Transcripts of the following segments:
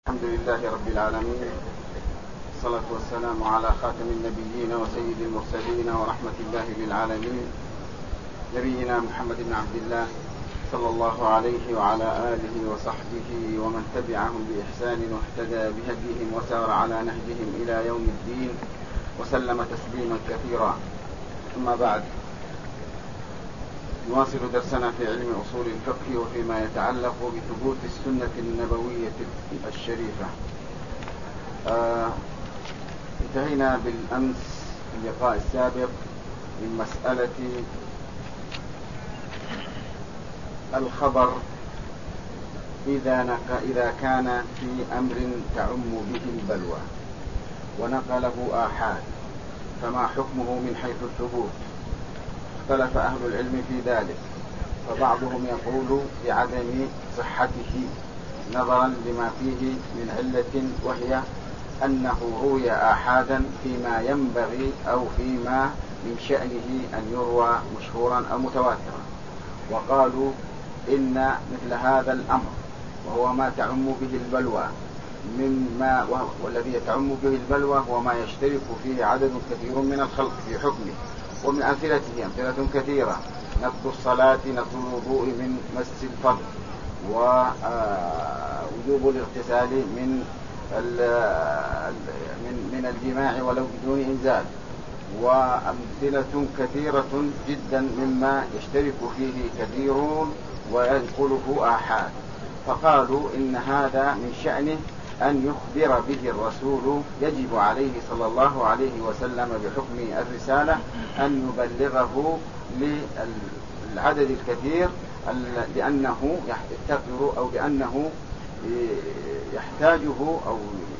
الحمد لله رب العالمين، الصلاة والسلام على خاتم النبيين وسيد المرسلين ورحمة الله للعالمين، نبينا محمد بن عبد الله صلى الله عليه وعلى آله وصحبه ومن تبعهم بإحسان واهتدى بهديهم وسار على نهجهم إلى يوم الدين وسلم تسليما كثيرا. ثم بعد، نواصل درسنا في علم أصول الفقه وفيما يتعلق بثبوت السنة النبوية الشريفة. انتهينا بالأمس في اللقاء السابق من مسألة الخبر إذا كان في أمر تعم به البلوى ونقله آحاد، فما حكمه من حيث الثبوت؟ اختلف أهل العلم في ذلك، فبعضهم يقول بعدم صحته نظرا لما فيه من علة، وهي أنه روي آحادا فيما ينبغي أو فيما من شأنه أن يروى مشهورا أو متواترا، وقالوا إن مثل هذا الأمر وهو ما تعم به البلوى والذي تعم به البلوى هو ما يشترك فيه عدد كثير من الخلق في حكمه. ومن أمثلته أمثلة كثيرة: نقض الصلاة، نقض الوضوء من مس الفرج، ووجوب الاغتسال من الجماع ولو بدون إنزال، وأمثلة كثيرة جدا مما يشترك فيه كثيرون وينقله آحاد. فقالوا إن هذا من شأنه أن يخبر به الرسول، يجب عليه صلى الله عليه وسلم بحكم الرسالة أن يبلغه للعدد الكثير، لأنه يفتقر أو بأنه يحتاجه أو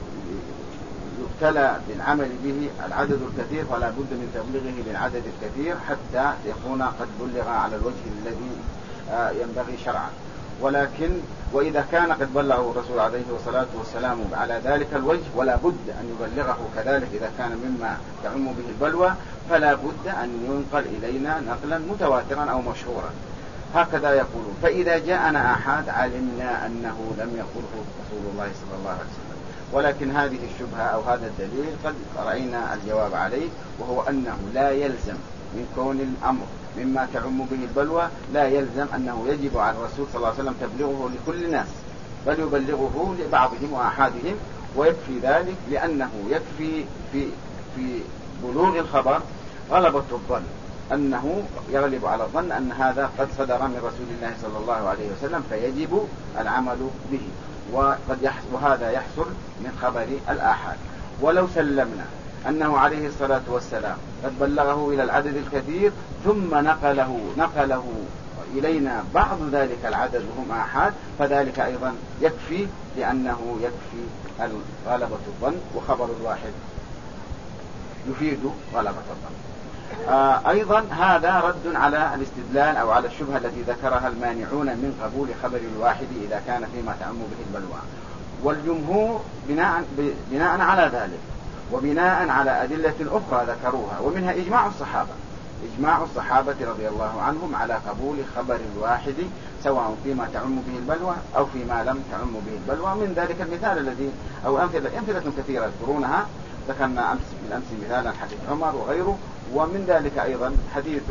يبتلى بالعمل به العدد الكثير، فلا بد من تبليغه للعدد الكثير حتى يكون قد بلغ على الوجه الذي ينبغي شرعا. ولكن وإذا كان قد بلغه الرسول عليه الصلاة والسلام على ذلك الوجه، ولا بد أن يبلغه كذلك إذا كان مما تعم به البلوى، فلا بد أن ينقل إلينا نقلا متواترا أو مشهورا، هكذا يقولون. فإذا جاءنا آحاد علمنا أنه لم يقله رسول الله صلى الله عليه وسلم. ولكن هذه الشبهة أو هذا الدليل قد رأينا الجواب عليه، وهو أنه لا يلزم من كون الأمر مما تعم به البلوى، لا يلزم أنه يجب على الرسول صلى الله عليه وسلم تبليغه لكل الناس، بل يبلغه لبعضهم وأحادهم، ويكفي ذلك، لأنه يكفي في بلوغ الخبر غلبة الظن، أنه يغلب على الظن أن هذا قد صدر من رسول الله صلى الله عليه وسلم، فيجب العمل به. وهذا يحصل من خبر الآحاد. ولو سلمنا أنه عليه الصلاة والسلام قد بلغه إلى العدد الكثير ثم نقله إلينا بعض ذلك العدد وهم آحاد، فذلك أيضا يكفي، لأنه يكفي غلبة الظن، وخبر الواحد يفيد غلبة الظن. أيضا هذا رد على الاستدلال أو على الشبهة التي ذكرها المانعون من قبول خبر الواحد إذا كان فيما تعم به البلوى. والجمهور بناء على ذلك وبناء على أدلة أخرى ذكروها، ومنها إجماع الصحابة رضي الله عنهم على قبول خبر الواحد، سواء فيما تعم به البلوى أو فيما لم تعم به البلوى. من ذلك المثال الذي أو أمثلة كثيرة يذكرونها، ذكرنا بالأمس مثالا حديث عمر وغيره. ومن ذلك أيضا حديث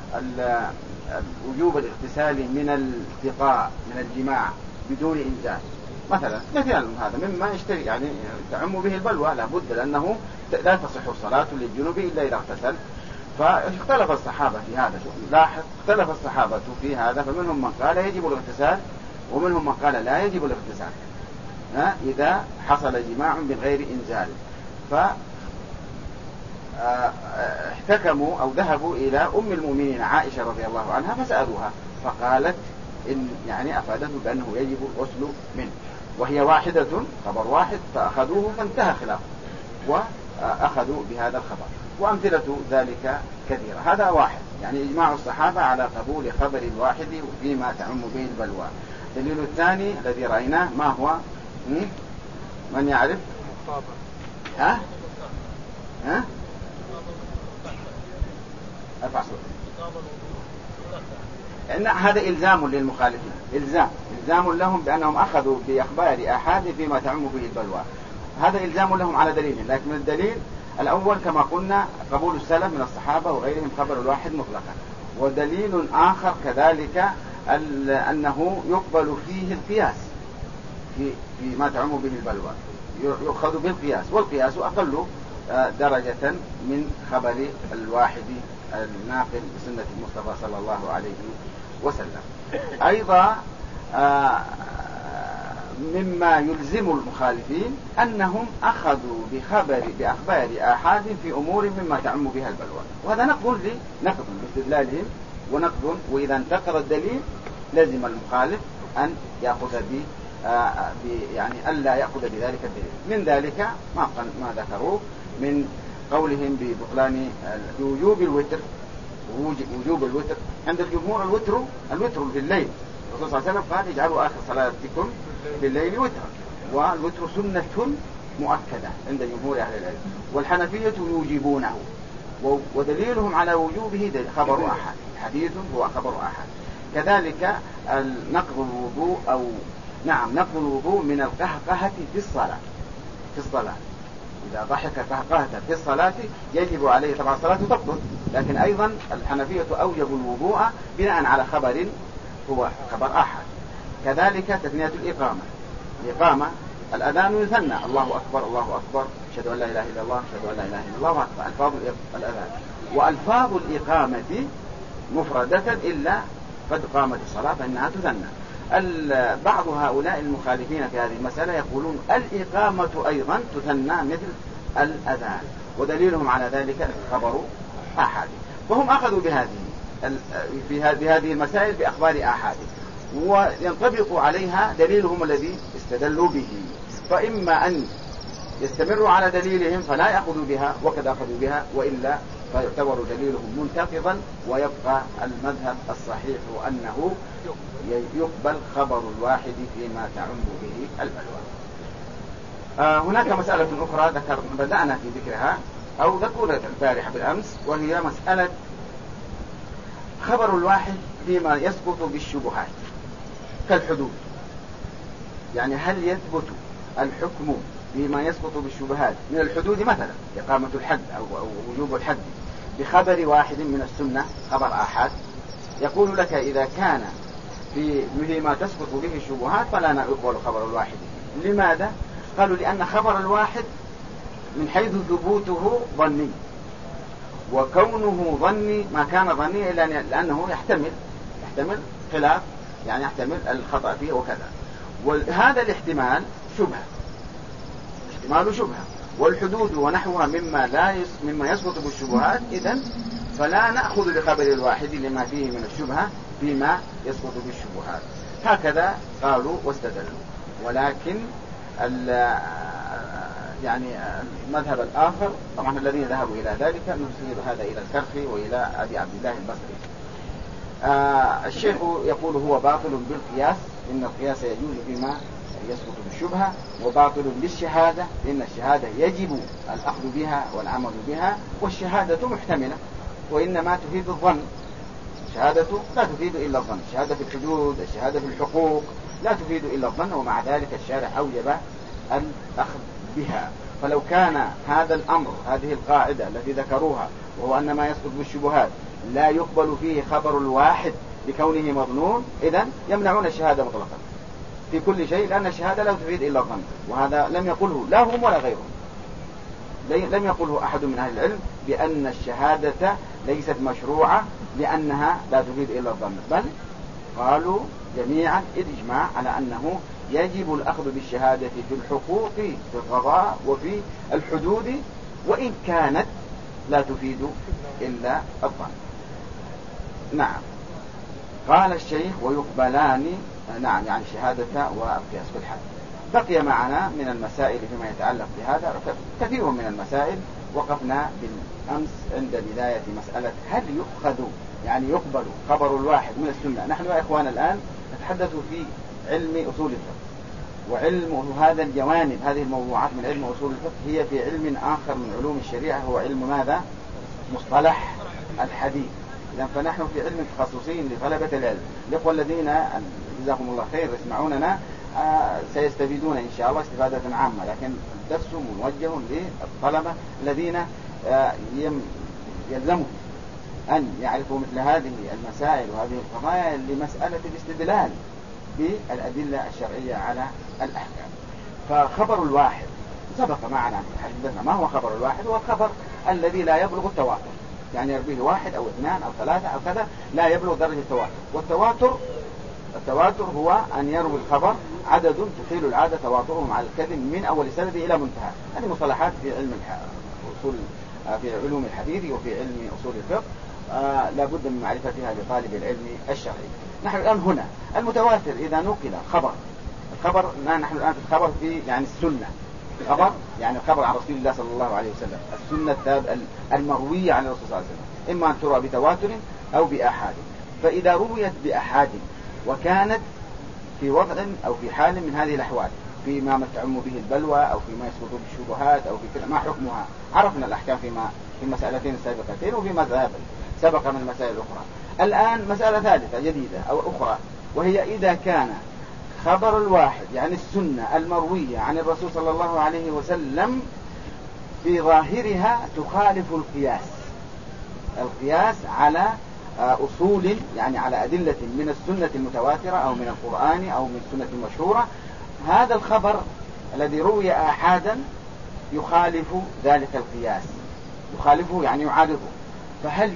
وجوب الاغتسال من الالتقاء من الجماع بدون إنزال، مثلا مثال هذا مما يشتري يعني تعم به البلوى، لا بد، لأنه لا تصح الصلاة للجنوب إلا إذا اغتسل. فاختلف الصحابة في هذا، لاحظ اختلف الصحابة في هذا، فمنهم من قال يجب الاغتسال، ومنهم من قال لا يجب الاغتسال إذا حصل جماع بغير إنزال. احتكموا أو ذهبوا إلى أم المؤمنين عائشة رضي الله عنها فسألوها، فقالت إن يعني أفادته بأنه يجب الغسل منه، وهي واحدة، خبر واحد، فأخذوه فانتهى خلافه وأخذوا بهذا الخبر. وأمثلة ذلك كثيرة. هذا واحد، يعني إجماع الصحابة على قبول خبر الواحد فيما تعم به البلوى. الدليل الثاني الذي رأيناه ما هو؟ من يعرف؟ ها؟ ارفع صوتك. إن هذا إلزام للمخالفين، إلزام لهم بأنهم أخذوا بأخبار آحاد فيما تعم به البلوى، هذا إلزام لهم على دليل. لكن الدليل الأول كما قلنا قبول السلف من الصحابة وغيرهم خبر الواحد مطلقا. ودليل آخر كذلك أنه يقبل فيه القياس في ما تعم به البلوى، يؤخذ بالقياس، والقياس أقل درجة من خبر الواحد الناقل بسنة المصطفى صلى الله عليه وسلم. أيضا مما يلزم المخالفين أنهم أخذوا بأخبار آحاد في أمور مما تعم بها البلوى، وهذا نقض باستدلالهم ونقض. وإذا انتقض الدليل لازم المخالف أن يأخذ يعني ألا يأخذ بذلك الدليل. من ذلك ما ذكروه من قولهم ببطلان وجوب الوتر، وجوب الوتر عند الجمهور. الوتر في الليل، الرسول صلى الله عليه وسلم قال اجعلوا آخر صلاتكم بالليل وترا، والوتر سنة مؤكدة عند جمهور أهل العلم. والحنفية يوجبونه، ودليلهم على وجوبه خبر أحد، حديث هو خبر أحد. كذلك نقض الوضوء من القهقهة في الصلاة. إذا ضحك قهقهة في الصلاة يجب عليه طبعا الصلاة تبطل، لكن أيضا الحنفية أوجبوا الوضوء بناء على خبر هو خبر أحد. كذلك تثنية الإقامة، الأذان يثنى، الله أكبر الله أكبر، أشهد أن لا إله إلا الله، أشهد أن لا إله إلا الله، ألفاظ الأذان. وألفاظ الإقامة مفردة إلا قد قامت الصلاة فإنها تثنى. بعض هؤلاء المخالفين في هذه المسألة يقولون الإقامة أيضا تثنى مثل الأذان، ودليلهم على ذلك خبر آحاد. وهم أخذوا في هذه المسائل بأخبار آحاد، وينطبق عليها دليلهم الذي استدلوا به. فإما أن يستمروا على دليلهم فلا يأخذوا بها وقد أخذوا بها، وإلا فيعتبر دليلهم منتقضا، ويبقى المذهب الصحيح أنه يقبل خبر الواحد فيما تعم به البلوى. هناك مسألة أخرى بدأنا في ذكرها أو ذكرت البارحة بالأمس، وهي مسألة خبر الواحد فيما يسقط بالشبهات كالحدود. يعني هل يثبت الحكم فيما يسقط بالشبهات من الحدود، مثلا إقامة الحد أو وجوب الحد، بخبر واحد من السنة خبر آحاد؟ يقول لك إذا كان فيما تسقط به الشبهات فلا يقبل خبر الواحد. لماذا؟ قالوا لأن خبر الواحد من حيث ثبوته ظني، وكونه ظني ما كان ظني إلا لأنه يحتمل خلاف، يعني يحتمل الخطأ فيه وكذا، وهذا الاحتمال شبهة، والحدود ونحوها مما يسقط بالشبهات، إذن فلا نأخذ بخبر الواحد لما فيه من الشبهة فيما يسقط بالشبهات. هكذا قالوا واستدلوا. ولكن يعني المذهب الآخر طبعا الذين ذهبوا إلى ذلك نسير هذا إلى الكرخي وإلى أبي عبد الله البصري. الشيخ يقول هو باطل بالقياس، إن القياس يجوز فيما يسقط بالشبهة، وباطل بالشهادة، لأن الشهادة يجب الأخذ بها والعمل بها، والشهادة محتملة وإنما تفيد الظن. الشهادة لا تفيد إلا الظن، الشهادة في الحدود، الشهادة في الحقوق لا تفيد إلا الظن، ومع ذلك الشارع أوجب الأخذ بها. فلو كان هذا الأمر، هذه القاعدة التي ذكروها، وهو أن ما يسقط بالشبهات لا يقبل فيه خبر الواحد لكونه مظنون، إذن يمنعون الشهادة مطلقا في كل شيء، لأن الشهادة لا تفيد إلا الظن. وهذا لم يقله لا هم ولا غيرهم، لم يقله أحد من أهل العلم بأن الشهادة ليست مشروعة لأنها لا تفيد إلا الظن، بل قالوا جميعا الإجماع على أنه يجب الأخذ بالشهادة في الحقوق، في القضاء، وفي الحدود، وإن كانت لا تفيد إلا الظن. نعم. قال الشيخ ويقبلان، نعم، يعني شهادة والقياس في الحد. بقي معنا من المسائل فيما يتعلق بهذا كثير من المسائل. وقفنا بالأمس عند بداية مسألة هل يقبل خبر الواحد من السنة. نحن يا إخوان الآن نتحدث في علم أصول الفقه، وعلم هذا الجوانب، هذه الموضوعات من علم أصول الفقه هي في علم آخر من علوم الشريعة، هو علم ماذا؟ مصطلح الحديث. إذا فنحن في علم تخصصي لطلبة العلم. الإخوة الذين جزاكم الله خير يسمعوننا سيستفيدون إن شاء الله استفادة عامة، لكن الدرس موجه للطلبة الذين يلزمهم أن يعرفوا مثل هذه المسائل وهذه القضايا لمسألة الاستدلال بالأدلة الشرعية على الأحكام. فخبر الواحد سبق معنا حدثنا ما هو خبر الواحد، هو الخبر الذي لا يبلغ التواتر، يعني يرويه واحد أو اثنان أو ثلاثة أو كذا، لا يبلغ درجة التواتر. والتواتر هو أن يروي الخبر عدد تحيل العادة تواترهم على الكذب من أول سنده إلى منتهى. هذه مصطلحات في علم أصول في علوم الحديث وفي علم أصول الفقه لا بد من معرفتها لطالب العلم الشرعي. نحن الآن هنا المتواتر إذا نقل الخبر نحن الآن في الخبر في يعني السنة، الخبر يعني الخبر عن رسول الله صلى الله عليه وسلم، السنة المروية عن الرسول صلى الله عليه وسلم، إما أن تروى بتواتر أو بأحاد. فإذا رويت بأحاد وكانت في وضع أو في حال من هذه الأحوال، فيما تعم به البلوى أو فيما يسقط بالشبهات أو في كذا، ما حكمها؟ عرفنا الأحكام في المسألتين السابقتين وفي مذهب سبق من المسائل الأخرى. الآن مسألة ثالثة جديدة أو أخرى، وهي إذا كان خبر الواحد يعني السنة المروية عن الرسول صلى الله عليه وسلم في ظاهرها تخالف القياس على أصول، يعني على أدلة من السنة المتواترة أو من القرآن أو من السنة المشهورة، هذا الخبر الذي روي آحادا يخالف ذلك القياس، يخالفه يعني يعارضه. فهل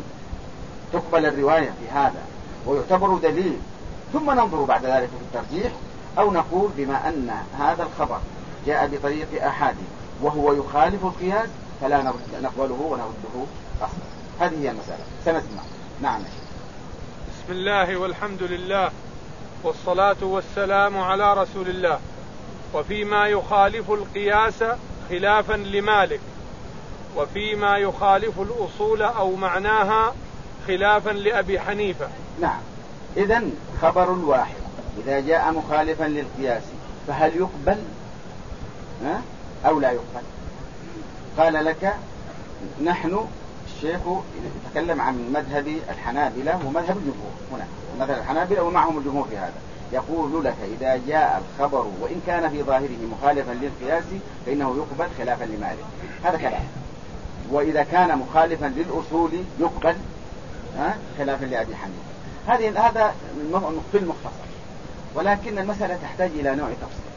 تقبل الرواية في هذا ويعتبر دليل ثم ننظر بعد ذلك في الترجيح، أو نقول بما أن هذا الخبر جاء بطريق آحاد وهو يخالف القياس فلا نقبله ونرده أصلا؟ هذه هي المسألة. سنسمع. نعم. بسم الله والحمد لله والصلاة والسلام على رسول الله. وفيما يخالف القياس خلافا لمالك، وفيما يخالف الأصول أو معناها خلافا لأبي حنيفة. نعم. إذن خبر الواحد إذا جاء مخالفا للقياس فهل يقبل أو لا يقبل؟ قال لك نحن الشيخ يتكلم عن مذهب الحنابلة ومذهب الجمهور هنا، مذهب الحنابلة ومعهم الجمهور في هذا. يقول لك إذا جاء الخبر وإن كان في ظاهره مخالفا للقياس فإنه يقبل خلافا لمالك، هذا كلام. وإذا كان مخالفا للأصول يقبل خلافا لأبي حنيفة. هذا في المختصر، ولكن المسألة تحتاج إلى نوع تفصيل.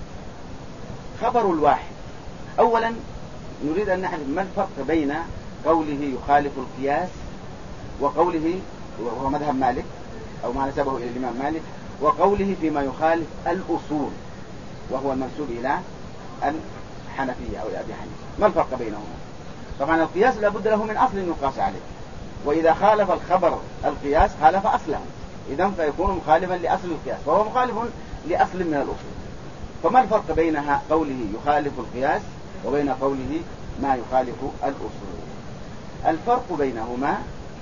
خبر الواحد، أولا نريد أن نعرف ما الفرق بين قوله يخالف القياس وقوله وهو مذهب مالك أو ما نسبه إلى الإمام مالك، وقوله فيما يخالف الأصول وهو المنسوب إلى الحنفية أو أبي حنيفة. ما الفرق بينهما؟ طبعا القياس لابد له من أصل يقاس عليه، وإذا خالف الخبر القياس خالف أصله، إذن فيكون مخالفا لأصل القياس، فهو مخالف لأصل من الأصول. فما الفرق بين قوله يخالف القياس وبين قوله ما يخالف الأصول؟ الفرق بينهما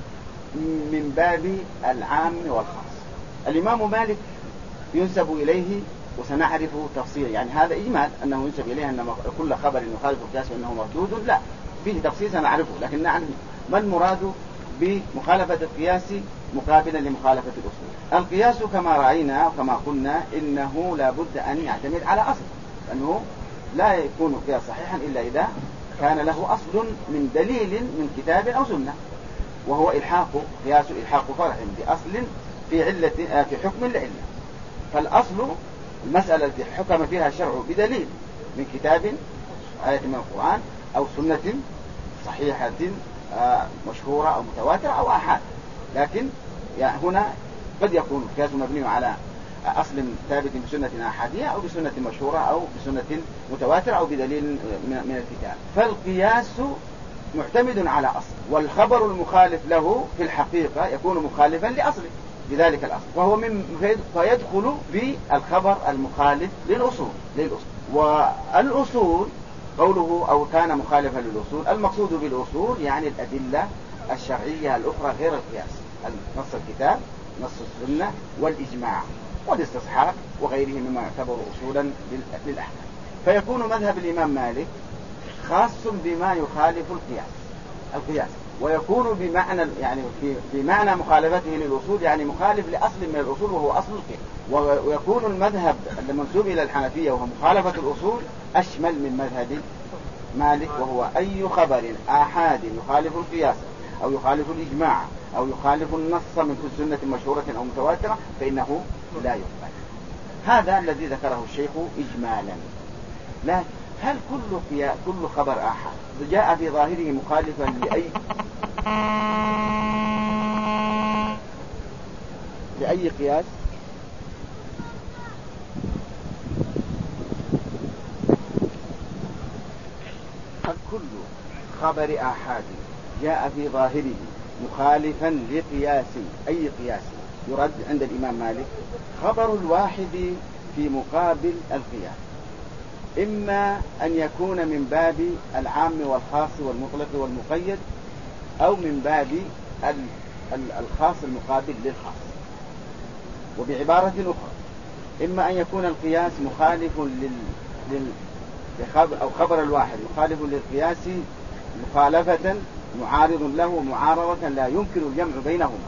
من باب العام والخاص. الإمام مالك ينسب إليه وسنعرف تفصيل، يعني هذا إجمال أنه ينسب إليه أن كل خبر يخالف القياس وأنه مردود، لا، فيه تفصيل سنعرفه، لكن نعرف ما المراد بمخالفة القياس مقابلا لمخالفة الأصول. القياس كما رأينا وكما قلنا إنه لا بد أن يعتمد على أصل، لأنه لا يكون القياس صحيحا إلا إذا كان له أصل من دليل من كتاب أو سنة، وهو قياس إلحاق فرع بأصل في حكم لعلة. فالأصل المسألة التي حكم فيها الشرع بدليل من كتاب آية من القرآن أو سنة صحيحة مشهورة أو متواترة أو آحاد. لكن يعني هنا قد يكون القياس مبني على أصل ثابت بسنة أحادية أو بسنة مشهورة أو بسنة متواترة أو بدليل من الكتاب. فالقياس معتمد على أصل، والخبر المخالف له في الحقيقة يكون مخالفا لأصله بذلك الأصل، وهو فيدخل بالخبر المخالف للأصول. والأصول قوله أو كان مخالفا للأصول، المقصود بالأصول يعني الأدلة الشرعية الأخرى غير القياس، نص الكتاب، نص السنة، والإجماع والاستصحاب وغيره مما يعتبر أصولا للأحكام. فيكون مذهب الإمام مالك خاص بما يخالف القياس، ويكون بمعنى يعني في معنى مخالفته للأصول، يعني مخالف لأصل من الأصول وهو أصل القياس. ويكون المذهب المنسوب إلى الحنفية وهو مخالفة الأصول أشمل من مذهب مالك، وهو أي خبر آحاد يخالف القياس أو يخالف الإجماع أو يخالف النص من سنة مشهورة أو متواترة فإنه لا يقبل. هذا الذي ذكره الشيخ إجمالا. لا، هل كل خبر آحاد جاء في ظاهره مخالفا لأي قياس؟ هل كل خبر آحاد جاء في ظاهره مخالفا لقياس أي قياس يرد عند الإمام مالك؟ خبر الواحد في مقابل القياس إما أن يكون من باب العام والخاص والمطلق والمقيد، أو من باب الخاص المقابل للخاص. وبعبارة أخرى، إما أن يكون القياس مخالف أو خبر الواحد مخالف للقياس مخالفة معارض له معارضة لا يمكن الجمع بينهما،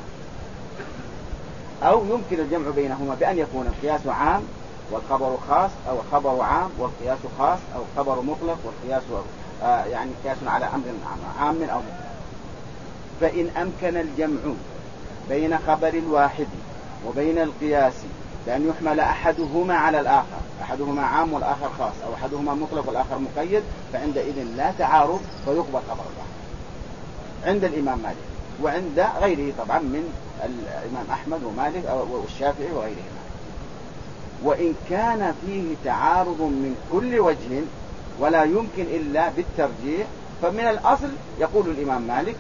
أو يمكن الجمع بينهما بأن يكون القياس عام والخبر خاص، أو الخبر عام والقياس خاص، أو الخبر مطلق والقياس يعني قياس على أمر عام أو مطلق. فإن أمكن الجمع بين خبر الواحد وبين القياس بأن يحمل أحدهما على الآخر، أحدهما عام والآخر خاص، أو أحدهما مطلق والآخر مقيد، فعندئذ لا تعارض فيقبل خبر الواحد عند الإمام مالك، وعند غيره طبعا من الإمام أحمد ومالك والشافعي وغيرهما. وإن كان فيه تعارض من كل وجه ولا يمكن إلا بالترجيح، فمن الأصل يقول الإمام مالك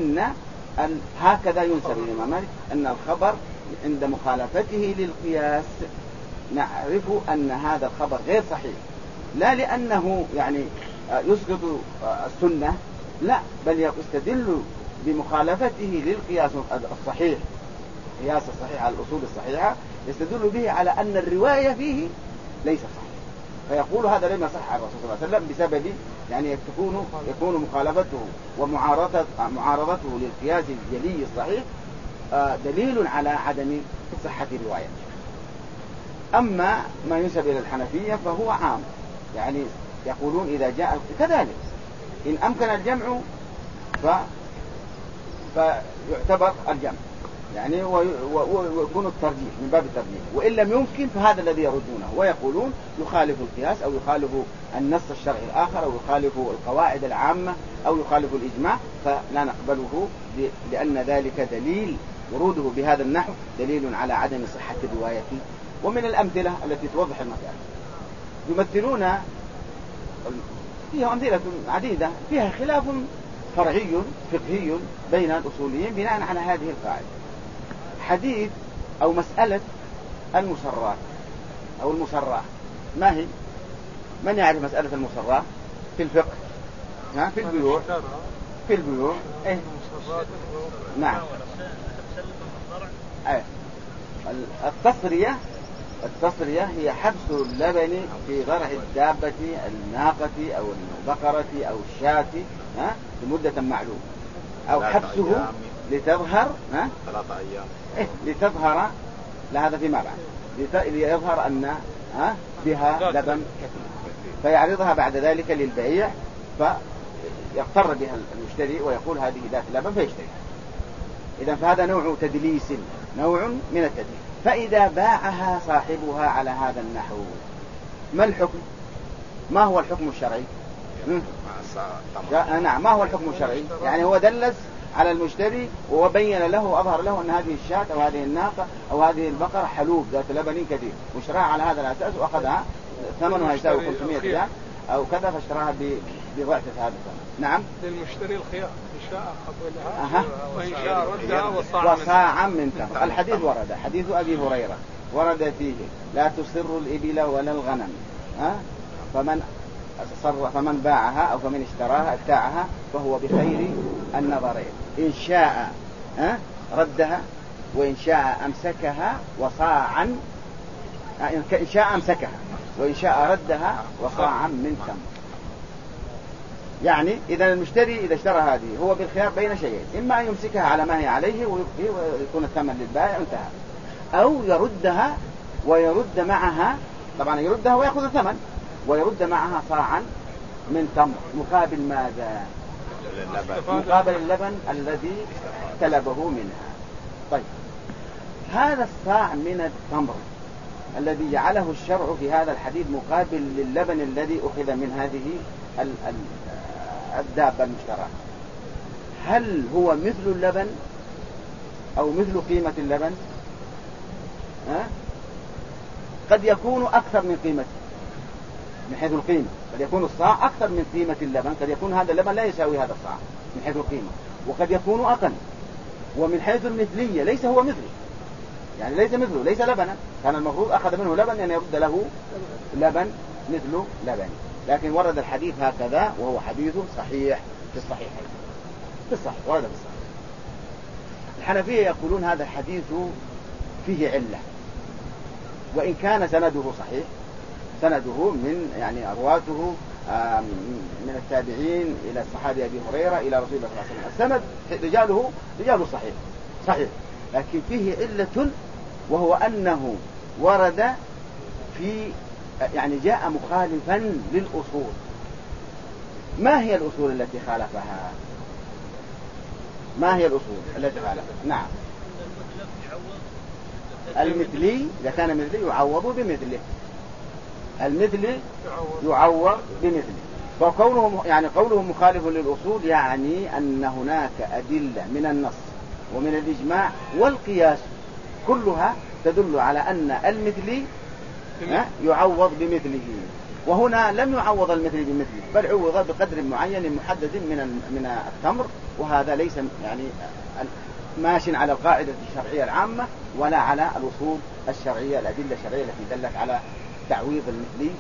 هكذا ينسب الإمام مالك أن الخبر عند مخالفته للقياس نعرف أن هذا الخبر غير صحيح، لا لأنه يعني يسقط السنة، لا، بل يستدل بمخالفته للقياس الصحيح، القياس الصحيح على الأصول الصحيحة، يستدل به على أن الرواية فيه ليس صحيح، فيقول هذا لم يصح عن الرسول صلى الله عليه وسلم بسبب يعني يكون مخالفته ومعارضته للقياس الجلي الصحيح دليل على عدم صحة الرواية. أما ما ينسب إلى الحنفية فهو عام، يعني يقولون إذا جاء كذلك إن أمكن الجمع فيعتبر الجمع، يعني ويكون الترجيح من باب الترجيح، وإن لم يمكن فهذا الذي يردونه ويقولون يخالف القياس أو يخالف النص الشرعي الآخر أو يخالف القواعد العامة أو يخالف الإجماع، فلا نقبله لأن ذلك دليل، وروده بهذا النحو دليل على عدم صحة الرواية. ومن الأمثلة التي توضح المسألة يمثلون فيها أمثلة عديدة فيها خلاف فرعي فقهي بين الأصوليين بناء على هذه القاعدة. حديث أو مسألة المصرات أو المصرات، ما هي؟ من يعرف مسألة المصرات في الفقه؟ في البيوع، في البيوع إيه؟ نعم. التصرية هي حبس اللبن في ضرع الدابة الناقة أو البقرة أو الشاة لمدة معلومة، أو حبسه لتظهر 3 أيام لتظهر، لا هذا فيما بعد، ليظهر أن بها لبن كثير فيعرضها بعد ذلك للبيع، فيغتر بها المشتري ويقول هذه ذات لبن فيشتريها. إذن فهذا نوع تدليس، نوع من التدليس. فإذا باعها صاحبها على هذا النحو ما الحكم؟ ما هو الحكم الشرعي؟ نعم، ما هو الحكم الشرعي؟ يعني هو دلس على المشتري وبين له وأظهر له أن هذه الشاة أو هذه الناقة أو هذه البقرة حلوب ذات لبن كثير، واشتراها على هذا الأساس وأخذها ثمنها يساوي 500 ريال أو كذا، فاشتراها بضعف هذا الثمن. نعم، للمشتري الخيار إن شاء قبلها وإن شاء ردها وصاعا من تمر. الحديث ورد، حديث أبي هريرة ورد فيه لا تسر الإبل ولا الغنم، فمن باعها أو فمن اشتراها ابتاعها فهو بخير النظرين، إن شاء ردها وإن شاء أمسكها وصاعا، إن شاء أمسكها وإن شاء ردها وصاعا من تمر. يعني إذا المشتري إذا اشترى هذه هو بالخيار بين شيئين، إما أن يمسكها على ما هي عليه ويبقي ويكون الثمن للبائع انتهى، أو يردها ويرد معها، طبعا يردها ويأخذ الثمن، ويرد معها صاعا من تمر مقابل ماذا؟ مقابل اللبن الذي طلبه منها. طيب هذا الصاع من التمر الذي جعله الشرع في هذا الحديث مقابل للبن الذي أخذ من هذه الدابة المشترى، هل هو مثل اللبن أو مثل قيمة اللبن؟ قد يكون أكثر من قيمته من حيث القيمة، قد يكون الصاع أكثر من قيمة اللبن، قد يكون هذا اللبن لا يساوي هذا الصاع من حيث القيمة، وقد يكون أقل. ومن حيث المثلية ليس هو مثله، يعني ليس مثله، ليس لبنا، كان المفروض أخذ منه لبن أن يرد له لبن مثل لبن، لكن ورد الحديث هكذا وهو حديث صحيح في الصحيحين، في الصحيح ورد في الصحيح. الحنفية يقولون هذا الحديث فيه علة، وإن كان سنده صحيح، سنده من يعني أرواته من التابعين إلى الصحابي أبي هريرة إلى رسول الله صلى الله عليه وسلم، السند رجاله صحيح، لكن فيه علة، وهو أنه ورد في يعني جاء مخالفا للأصول. ما هي الأصول التي خالفها؟ ما هي الأصول التي خالفها؟ نعم، المثلي إذا كان مثلي يعوض بمثله، المثلي يعوض بمثله. فكونه يعني قوله مخالف للأصول يعني أن هناك أدلة من النص ومن الإجماع والقياس كلها تدل على أن المثلي يعوض بمثله، وهنا لم يعوض المثلي بمثله، بل عوض بقدر معين محدد من التمر، وهذا ليس يعني ماش على القاعدة الشرعية العامة ولا على الأصول الشرعية الأدلة الشرعية التي دلت على تعويض المثلي،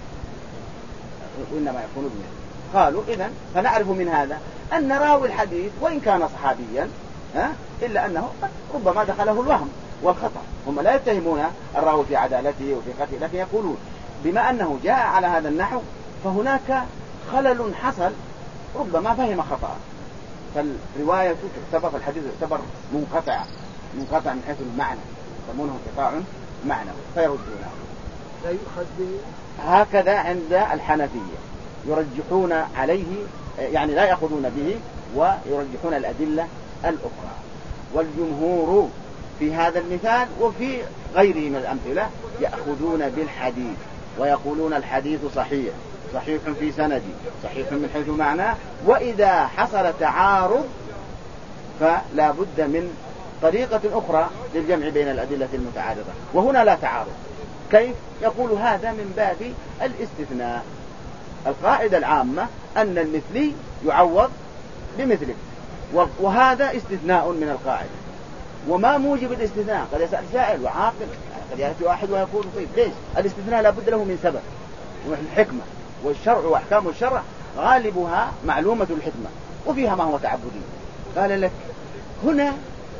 وإنما يكون بمثله. قالوا إذن فنعرف من هذا أن راوي الحديث وإن كان صحابيا إلا أنه ربما دخله الوهم والخطأ. هم لا يتهمون الراوي في عدالته وفي قتله، لكن يقولون بما أنه جاء على هذا النحو فهناك خلل حصل، ربما فهم خطأ، فالرواية تعتبر، الحديث يعتبر منقطع من حيث المعنى، يسمونه انقطاع معنوي فيردونه. لا يؤخذ به هكذا عند الحنفية، يرجحون عليه، يعني لا يأخذون به ويرجحون الأدلة الأخرى. والجمهور في هذا المثال وفي غيره من الأمثلة يأخذون بالحديث ويقولون الحديث صحيح في سندي، صحيح من حيث معناه، وإذا حصل تعارض فلا بد من طريقة أخرى للجمع بين الأدلة المتعارضة، وهنا لا تعارض. كيف؟ يقول هذا من باب الاستثناء. القاعدة العامة أن المثلي يعوض بمثله، وهذا استثناء من القاعدة. وما موجب الاستثناء؟ قد يسأل سائل وعاقل، قد يأتي واحد ويقول طيب ليش الاستثناء لا بد له من سبب والحكمة، والشرع وأحكام الشرع غالبها معلومة الحكمة وفيها ما هو تعبدي. قال لك هنا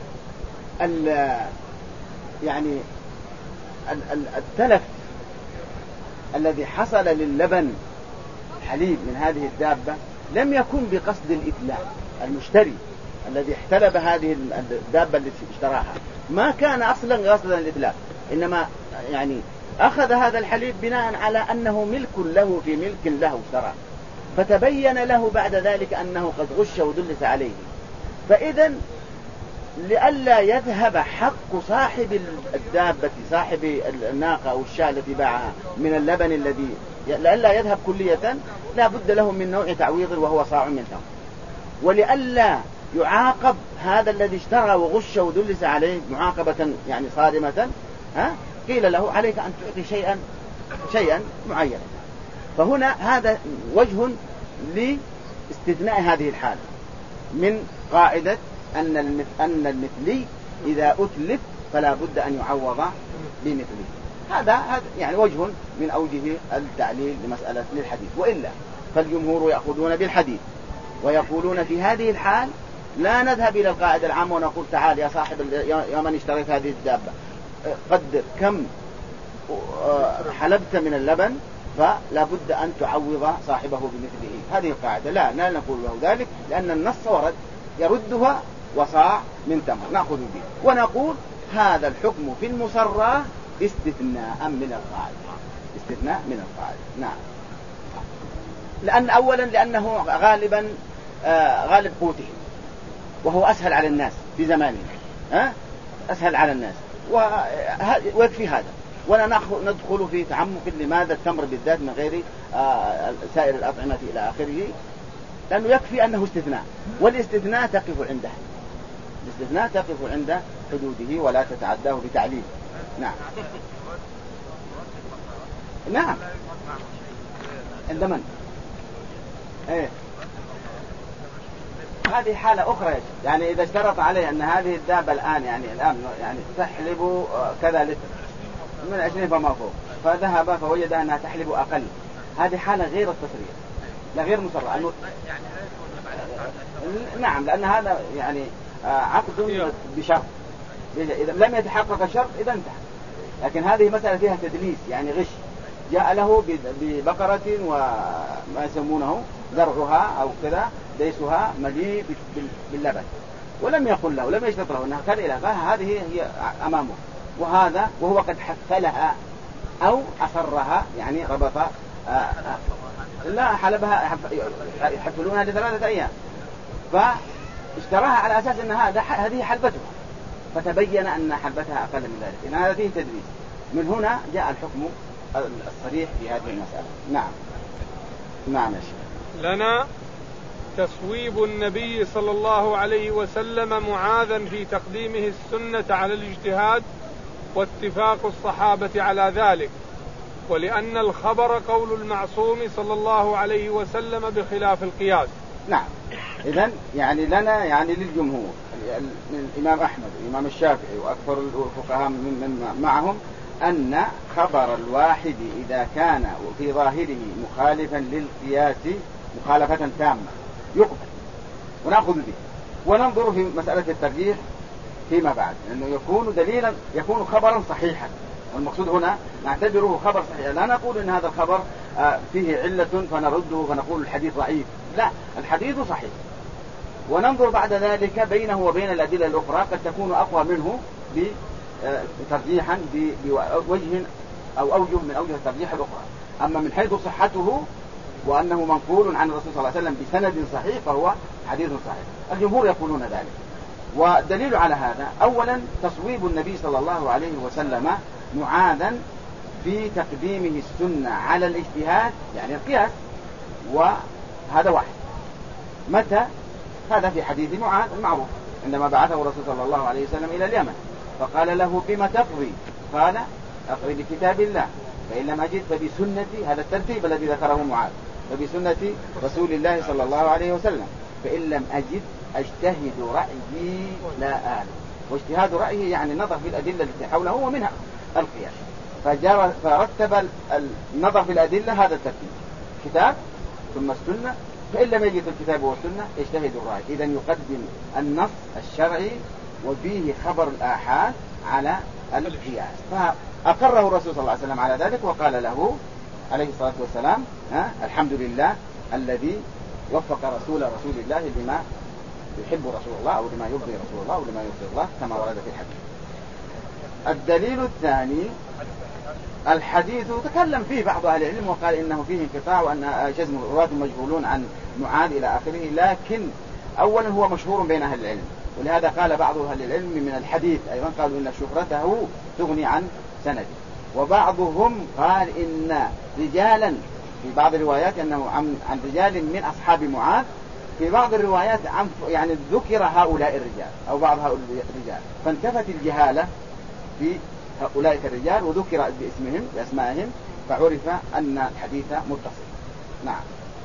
يعني التلف الذي حصل للبن حليب من هذه الدابة لم يكن بقصد الإتلاف. المشتري الذي احتلب هذه الدابة التي اشتراها ما كان أصلا قصدا الإتلاف، إنما يعني أخذ هذا الحليب بناء على أنه ملك له في ملك له اشتراه، فتبين له بعد ذلك أنه قد غش ودلس عليه. فإذا لئلا يذهب حق صاحب الدابة، صاحب الناقة أو الشاة التي باعها من اللبن الذي لئلا يذهب كلية، لا بد له من نوع تعويض وهو صاع من تمر. ولئلا يعاقب هذا الذي اشترى وغش ودلس عليه معاقبة يعني صارمة، قيل له عليك أن تعطي شيئا معينا. فهنا هذا وجه لاستثناء هذه الحالة من قاعدة أن المثلي إذا أتلف فلا بد أن يعوض بمثله. هذا يعني وجه من أوجه التعليل لمسألة للحديث. وإلا فالجمهور يأخذون بالحديث ويقولون في هذه الحال لا نذهب إلى القاعدة العامة ونقول تعال يا صاحب يا من اشتريت هذه الدابة قدر كم حلبت من اللبن فلا بد أن تعوض صاحبه بمثله. هذه القاعدة لا نقول له ذلك، لأن النص ورد يردها وصاع من تمر نأخذ به، ونقول هذا الحكم في المصرى استثناء من القاعدة، استثناء من القاعدة. نعم. لأنه غالبا غالب قوته، وهو أسهل على الناس في زمانه، أسهل على الناس، ويكفي هذا. ولا ندخل في تعمق لماذا التمر بالذات من غير سائر الأطعمة إلى آخره، لأنه يكفي أنه استثناء، والاستثناء تقف عنده، الاستثناء تقف عند حدوده ولا تتعداه بتعليل. نعم. نعم. عند من؟ ايه، هذه حالة أخرى. يعني إذا اشترط عليه أن هذه الدابة الآن يعني تحلب كذا لتر من 20 فما فوق، فذهب فوجد أنها تحلب أقل، هذه حالة غير التصريح، لا غير مسرع. نعم، لأن هذا يعني عقد بشرط، إذا لم يتحقق الشرط إذا انتهى. لكن هذه مسألة فيها تدليس، يعني غش. جاء له ببقرة وما يسمونه زرعها أو كذا ديسها مليء باللبن، ولم يقل له، لم يشترط له أنها كذا، هذه هي أمامه، وهذا وهو قد حفلها أو أصرها، يعني ربط لا حلبها، يحفلونها ل3 أيام، فاشتراها على أساس أن هذه حلبتها، فتبين أن حلبتها أقل من ذلك، إن هذا فيه تدليس. من هنا جاء الحكم الصريح في هذه المسألة. نعم. نعم يا شيخ. لنا تصويب النبي صلى الله عليه وسلم معاذا في تقديمه السنة على الاجتهاد، واتفاق الصحابة على ذلك، ولأن الخبر قول المعصوم صلى الله عليه وسلم بخلاف القياس. نعم. إذن يعني لنا، يعني للجمهور، الإمام أحمد والإمام الشافعي وأكثر الفقهاء من معهم، أن خبر الواحد إذا كان في ظاهره مخالفا للقياس مخالفة تامة يقبل ونأخذ به، وننظر في مسألة الترجيح فيما بعد، لأنه يكون دليلا، يكون خبرا صحيحا. والمقصود هنا نعتبره خبر صحيح، لا نقول إن هذا الخبر فيه علة فنرده فنقول الحديث ضعيف، لا، الحديث صحيح. وننظر بعد ذلك بينه وبين الأدلة الأخرى، قد تكون أقوى منه ترجيحا بوجه أو أوجه من أوجه الترجيح الأخرى. أما من حيث صحته وأنه منقول عن الرسول صلى الله عليه وسلم بسند صحيح فهو حديث صحيح. الجمهور يقولون ذلك. والدليل على هذا أولا تصويب النبي صلى الله عليه وسلم معاذا في تقديمه السنة على الاجتهاد، يعني القياس، وهذا واحد. متى؟ هذا في حديث معاذ المعروف عندما بعثه الرسول صلى الله عليه وسلم إلى اليمن، فقال له بما تقضي؟ قال أقضي بكتاب الله، فإن لم أجد فبسنتي، هذا الترتيب الذي ذكره معاذ، فبسنة رسول الله صلى الله عليه وسلم، فإن لم أجد أجتهد رأيي لا آل. واجتهاد رأيه يعني نظر في الأدلة التي حوله ومنها القياس، فرتب النظر في الأدلة هذا الترتيب، كتاب ثم السنة، فإن لم يجد الكتاب والسنة يجتهد الرأي. إذن يقدم النص الشرعي وفيه خبر الآحاد على القياس، فأقره الرسول صلى الله عليه وسلم على ذلك، وقال له عليه الصلاة والسلام الحمد لله الذي وفق رسول الله لما يحب رسول الله أو لما يرضي رسول الله أو لما يرضي الله كما ورد في الحديث. الدليل الثاني الحديث تكلم فيه بعض أهل العلم وقال إنه فيه انقطاع وأن جزم الرواة مجهولون عن معاذ إلى آخره، لكن أولا هو مشهور بين أهل العلم، ولهذا قال بعض أهل العلم من الحديث أيضا قالوا إن شهرته تغني عن سنده. وبعضهم قال إن رجالا في بعض الروايات أنه عن رجال من أصحاب معاذ، في بعض الروايات يعني ذكر هؤلاء الرجال أو بعض هؤلاء الرجال، فانتفت الجهالة في هؤلاء الرجال وذكر باسمهم بأسمائهم، فعرف أن الحديث متصل. نعم.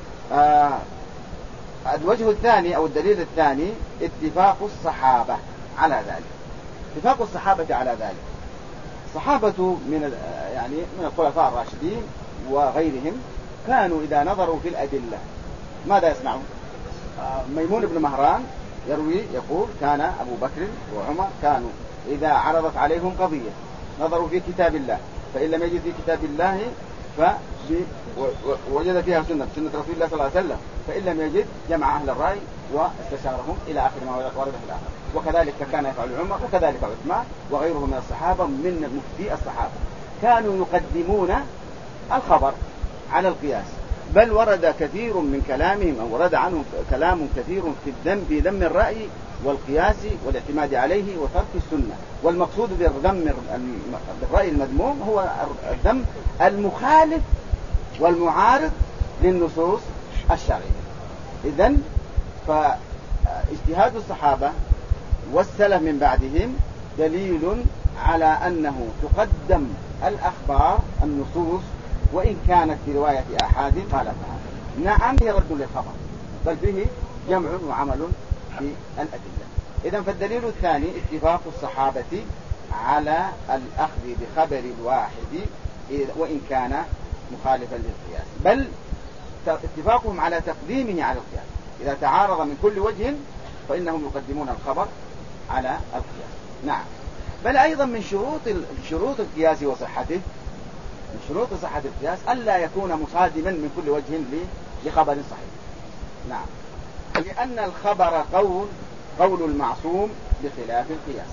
الوجه الثاني أو الدليل الثاني اتفاق الصحابة على ذلك. اتفاق الصحابة على ذلك، الصحابة من الخلفاء الراشدين وغيرهم كانوا إذا نظروا في الأدلة ماذا يصنعون؟ ميمون بن مهران يروي يقول كان أبو بكر وعمر كانوا إذا عرضت عليهم قضية نظروا في كتاب الله، فإن لم يجد في كتاب الله ووجد فيها سنة رسول الله صلى الله عليه وسلم، فإن لم يجد جمع أهل الرأي واستشارهم إلى آخر ما ورد في الآخر. وكذلك كان يفعل عمر، وكذلك عثمان وغيره من الصحابة من مفتي الصحابة، كانوا يقدمون الخبر على القياس. بل ورد كثير من كلامهم أو ورد عنهم كلام كثير في ذم الرأي والقياس والاعتماد عليه وترك السنة. والمقصود بالرأي المذموم هو الذم المخالف والمعارض للنصوص الشرعية. إذن فاجتهاد الصحابة والسلف من بعدهم دليل على أنه تقدم الأخبار النصوص وإن كانت في رواية آحاد خالفها. نعم هي رد للخبر، بل به جمع وعمل في الأدلة. إذن فالدليل الثاني اتفاق الصحابة على الأخذ بخبر الواحد وإن كان مخالفا للقياس، بل اتفاقهم على تقديمه على القياس. إذا تعارض من كل وجه فإنهم يقدمون الخبر على القياس. نعم. بل أيضا من شروط القياس وصحته، من شروط صحة القياس ألا يكون مصادما من كل وجه لخبر صحيح. نعم. لأن الخبر قول المعصوم بخلاف القياس.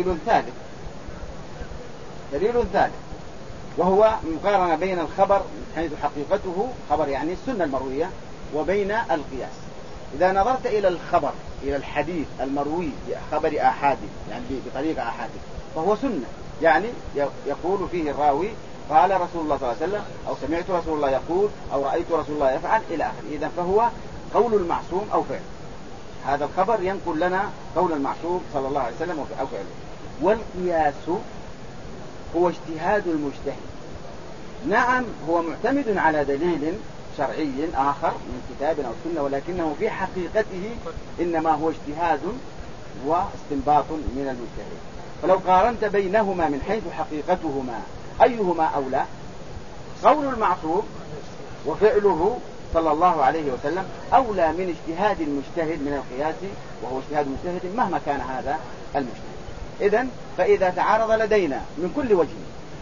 دليل ثالث وهو مقارنة بين الخبر حيث حقيقته خبر يعني السنة المروية وبين القياس. إذا نظرت إلى الخبر، إلى الحديث المروي بخبر آحاد يعني بطريقة آحاد، فهو سنة، يعني يقول فيه الراوي قال رسول الله صلى الله عليه وسلم، أو سمعت رسول الله يقول، أو رأيت رسول الله يفعل إلى آخره. إذن فهو قول المعصوم أو فعل. هذا الخبر ينقل لنا قول المعصوم صلى الله عليه وسلم أو فعله. والقياس هو اجتهاد المجتهد. نعم هو معتمد على دليل شرعي آخر من كتاب أو سنة، ولكنه في حقيقته إنما هو اجتهاد واستنباط من المجتهد. فلو قارنت بينهما من حيث حقيقتهما أيهما أولى، قول المعصوم وفعله صلى الله عليه وسلم أولى من اجتهاد المجتهد من القياس، وهو اجتهاد المجتهد مهما كان هذا المجتهد. إذن فإذا تعارض لدينا من كل وجه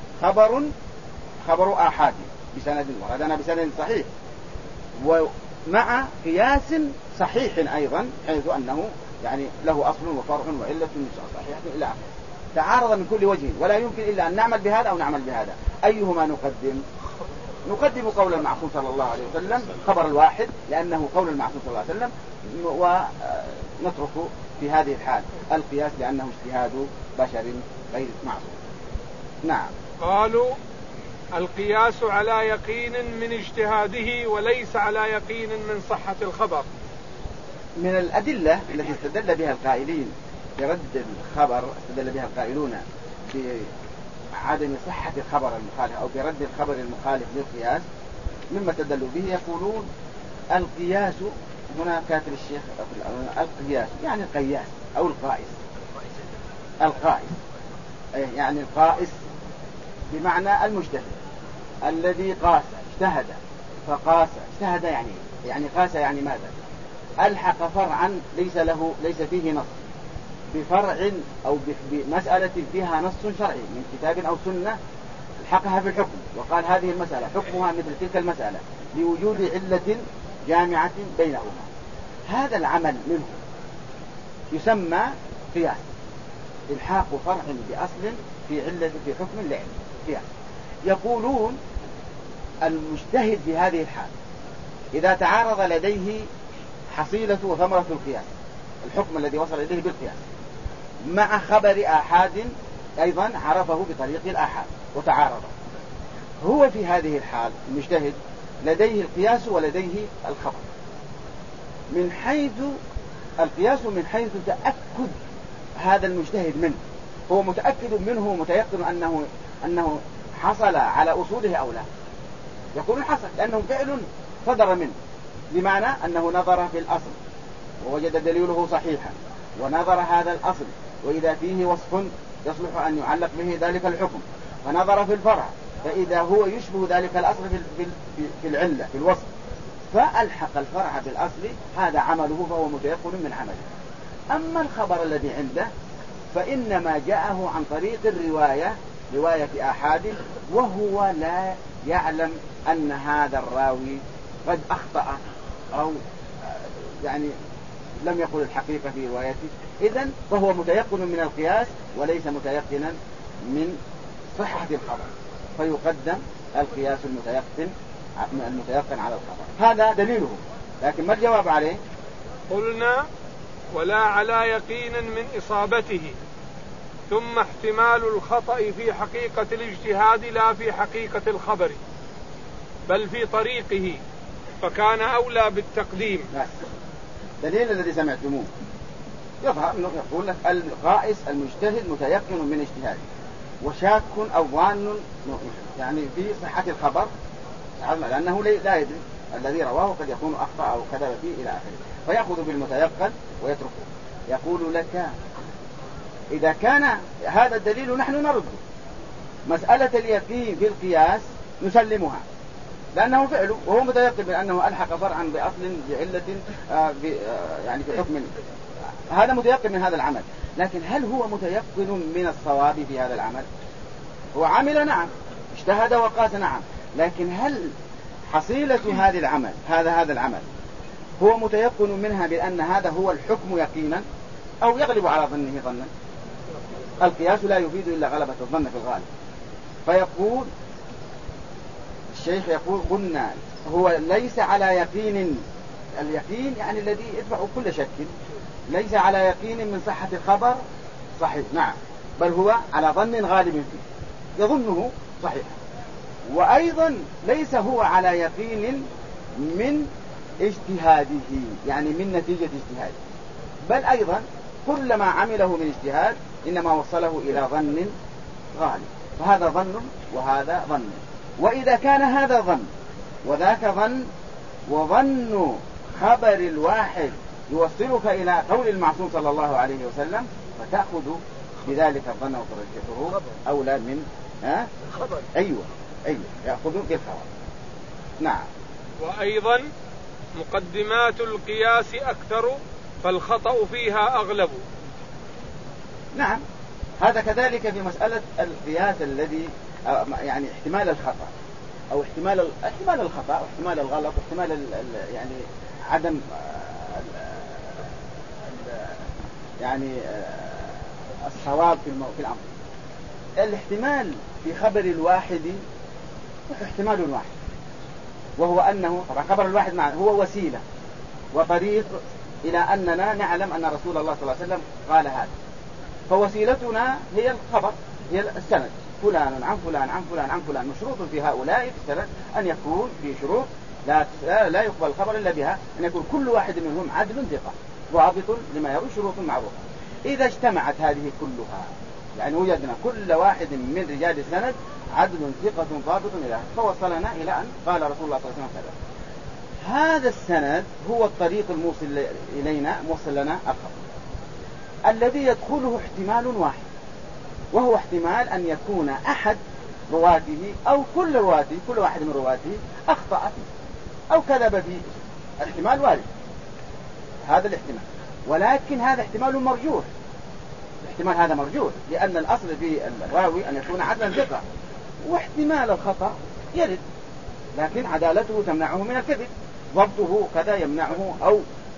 خبر آحاد بسند وردنا بسند صحيح ومع قياس صحيح أيضا، حيث أنه يعني له أصل وفرع وعلة صحيحة إلى آخره، تعارض من كل وجه ولا يمكن إلا أن نعمل بهذا أو نعمل بهذا. أيهما نقدم؟ نقدم قول المعصوم صلى الله عليه وسلم، خبر الواحد، لأنه قول المعصوم صلى الله عليه وسلم، ونترك في هذه الحال القياس لأنه اجتهاد بشر غير معصوم. نعم. قالوا القياس على يقين من اجتهاده وليس على يقين من صحة الخبر. من الأدلة التي استدل بها القائلين برد الخبر، استدل بها القائلون بعدم صحة الخبر المخالف أو برد الخبر المخالف للقياس، مما استدلوا به يقولون القياس، هنا كاتب الشيخ القياس يعني القياس أو القائس يعني القائس بمعنى المجتهد الذي قاس اجتهد فقاس. اجتهد يعني قاس يعني ماذا؟ ألحق فرعا ليس فيه نص بفرع أو بمسألة فيها نص شرعي من كتاب أو سنة، الحقها في الحكم وقال هذه المسألة حكمها مثل تلك المسألة لوجود علة جامعة بينهما. هذا العمل منه يسمى قياس، الحاق فرع بأصل في علة في حكم لعلة قياس. يقولون المجتهد في هذه الحال إذا تعارض لديه حصيلة وثمرة القياس، الحكم الذي وصل إليه بالقياس، مع خبر آحاد أيضا عرفه بطريق الآحاد وتعارض، هو في هذه الحال المجتهد لديه القياس ولديه الخبر. من حيث القياس من حيث تأكد هذا المجتهد منه، هو متأكد منه ومتيقن أنه حصل على أصوله أو لا. يقول حصل لأنه فعل صدر منه، بمعنى أنه نظر في الأصل ووجد دليله صحيحا، ونظر هذا الأصل وإذا فيه وصف يصلح أن يعلق به ذلك الحكم، فنظر في الفرع فإذا هو يشبه ذلك الأصل في العلة في الوصف، فألحق الفرع بالأصل، هذا عمله فهو متيقن من عمله. أما الخبر الذي عنده فإنما جاءه عن طريق الرواية، رواية آحاد، وهو لا يعلم أن هذا الراوي قد أخطأ أو يعني لم يقل الحقيقة في روايته، إذن فهو متيقن من القياس وليس متيقنا من صحة الخبر، فيقدم القياس المتيقن على الخبر. هذا دليله. لكن ما الجواب عليه؟ قلنا: ولا على يقين من إصابته، ثم احتمال الخطأ في حقيقة الاجتهاد لا في حقيقة الخبر بل في طريقه، فكان أولى بالتقديم. دليل الذي سمعتموه يظهر أنه يقول لك القائس المجتهد متيقن من اجتهاده وشاك أو ظان يعني في صحة الخبر، لأنه لا يدري الذي رواه قد يكون أخطأ أو كذب فيه إلى آخره، فيأخذ بالمتيقن ويتركه. يقول لك: إذا كان هذا الدليل نحن نرده، مسألة اليقين في القياس نسلمها لأنه فعله وهو متيقن بأنه ألحق فرعا بأصل بعلة يعني في حكم، هذا متيقن من هذا العمل. لكن هل هو متيقن من الصواب في هذا العمل؟ هو عمل نعم، اجتهد وقاس نعم، لكن هل حصيلة هذا العمل هذا العمل هو متيقن منها بأن هذا هو الحكم يقينا أو يغلب على ظنه ظنا؟ القياس لا يفيد إلا غلبة الظن في الغالب. فيقول الشيخ قلنا هو ليس على يقين، اليقين يعني الذي يدفع كل شك، ليس على يقين من صحة الخبر صحيح نعم، بل هو على ظن غالب فيه يظنه صحيح. وأيضا ليس هو على يقين من اجتهاده يعني من نتيجة اجتهاده، بل أيضا كل ما عمله من اجتهاد إنما وصله إلى ظن غالب، فهذا ظن وهذا ظن. وإذا كان هذا ظن وذاك ظن، وظن خبر الواحد يوصلك إلى قول المعصوم صلى الله عليه وسلم، فتأخذ بذلك الظن وترجحه أولى من خبر. أيوة يأخذون بالخبر. نعم. وأيضا مقدمات القياس أكثر فالخطأ فيها أغلب. نعم، هذا كذلك في مسألة القياس الذي يعني احتمال الخطأ أو احتمال الخطأ واحتمال الغلط واحتمال يعني عدم يعني الصواب في الأمر. الاحتمال في خبر الواحد احتمال واحد، وهو أنه طبعا خبر الواحد هو وسيلة وطريق إلى أننا نعلم أن رسول الله صلى الله عليه وسلم قال هذا، فوسيلتنا هي الخبر، هي السند، فلان عن فلان عن فلان عن فلان. مشروط في هؤلاء في السند أن يكون في شروط لا يقبل الخبر إلا بها، أن يكون كل واحد منهم عدل ثقة ضابط لما يروي، شروط معروفة. إذا اجتمعت هذه كلها يعني وجدنا كل واحد من رجال السند عدل ثقة ضابط إلى فوصلنا إلى أن قال رسول الله صلى الله عليه وسلم كذا. هذا السند هو الطريق الموصل إلينا، موصل لنا الخبر الذي يدخله احتمال واحد، وهو احتمال أن يكون أحد رواته أو كل رواته، كل واحد من رواته أخطأ فيه أو كذب فيه. الاحتمال وارد، هذا الاحتمال، ولكن هذا احتمال مرجوح. الاحتمال هذا مرجوح لأن الأصل في الراوي أن يكون عدلا ثقة، واحتمال الخطأ يرد، لكن عدالته تمنعه من الكذب، ضبطه كذا يمنعه أو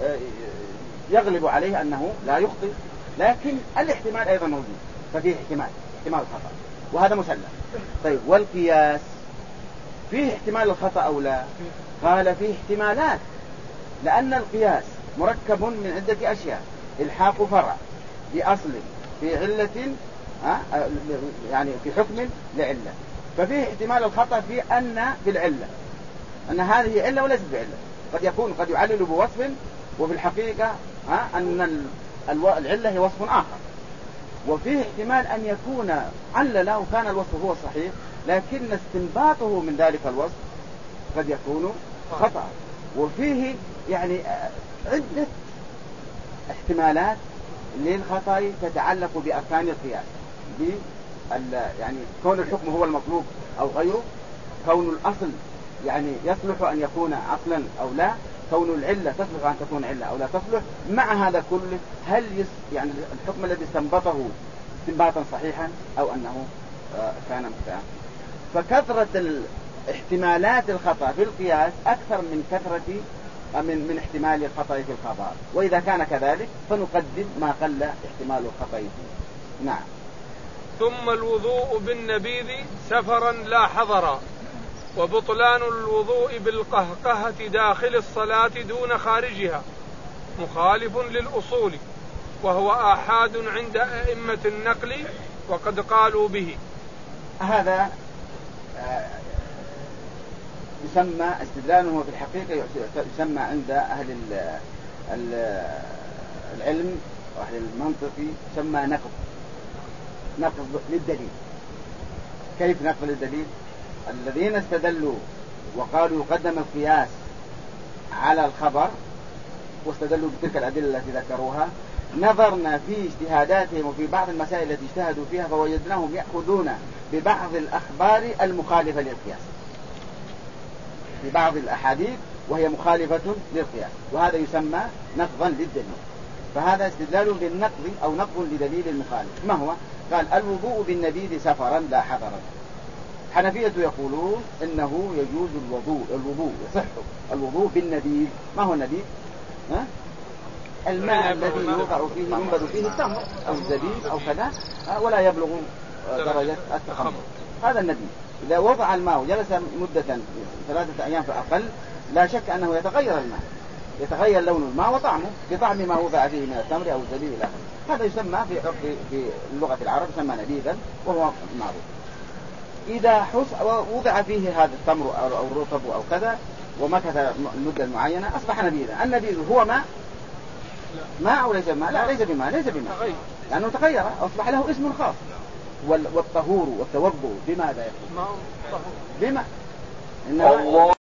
يغلب عليه أنه لا يخطئ، لكن الاحتمال أيضا موجود، ففيه احتمال الخطأ وهذا مسلم. طيب والقياس فيه احتمال الخطأ أو لا؟ قال فيه احتمالات، لأن القياس مركب من عدة أشياء: الحاق فرع بأصل في علة يعني في حكم لعلة، ففيه احتمال الخطأ في العلة أن هذه علة وليست بعلة، قد يعلل بوصف وفي الحقيقة أن العلة هي وصف آخر. وفيه احتمال أن يكون علل وكان الوصف هو صحيح، لكن استنباطه من ذلك الوصف قد يكون خطأ. وفيه يعني عدة احتمالات للخطأ تتعلق بأركان القياس، يعني كون الحكم هو المطلوب أو غيره، كون الأصل يعني يصلح أن يكون أصلا أو لا، كون العلة تصلح أن تكون علة أو لا تصلح. مع هذا كله هل يعني الحكم الذي استنبطه استنباطا صحيحا أو أنه كان مخطئا؟ فكثرة احتمالات الخطأ في القياس أكثر من كثرة من احتمال الخطأ في الخبر، وإذا كان كذلك فنقدم ما قل احتمال الخطأ فيه. نعم. ثم الوضوء بالنبيذ سفرا لا حضرا، وبطلان الوضوء بالقهقهة داخل الصلاة دون خارجها مخالف للأصول، وهو آحاد عند أئمة النقل وقد قالوا به. هذا يسمى استدلاله في الحقيقة، يسمى عند أهل العلم وأهل المنطق يسمى نقض للدليل. كيف نقض للدليل؟ الذين استدلوا وقالوا يقدم القياس على الخبر واستدلوا بتلك الأدلة التي ذكروها، نظرنا في اجتهاداتهم وفي بعض المسائل التي اجتهدوا فيها فوجدناهم يأخذون ببعض الأخبار المخالفة للقياس، ببعض الأحاديث وهي مخالفة للقياس، وهذا يسمى نقضا للدليل. فهذا استدلال بالنقض أو نقض لدليل المخالف. ما هو؟ قال الوضوء بالنبيذ سفرا لا حضرا. حنفية يقولون إنه يجوز الوضوء يصح الوضوء بالنبيذ. ما هو النبيذ؟ الماء الذي ينبذ فيه التمر أو الزبيب أو كذا ولا يبلغ درجة التخمر، هذا النبيذ. إذا وضع الماء وجلس مدة 3 أيام فأقل لا شك أنه يتغير الماء، يتغير لون الماء وطعمه بطعم ما وضع فيه من التمر أو الزبيب إلى آخره. هذا يسمى في لغة العرب يسمى نبيذا وهو معروف. إذا وضع فيه هذا التمر أو الرطب أو كذا ومكث المدة المعينة أصبح نبيذا. النبيذ هو ماء أو ليس ماء؟ لا، ليس بماء لأنه تغير أصبح له اسم خاص. والطهور والتوضؤ بماذا يكون؟ بماء.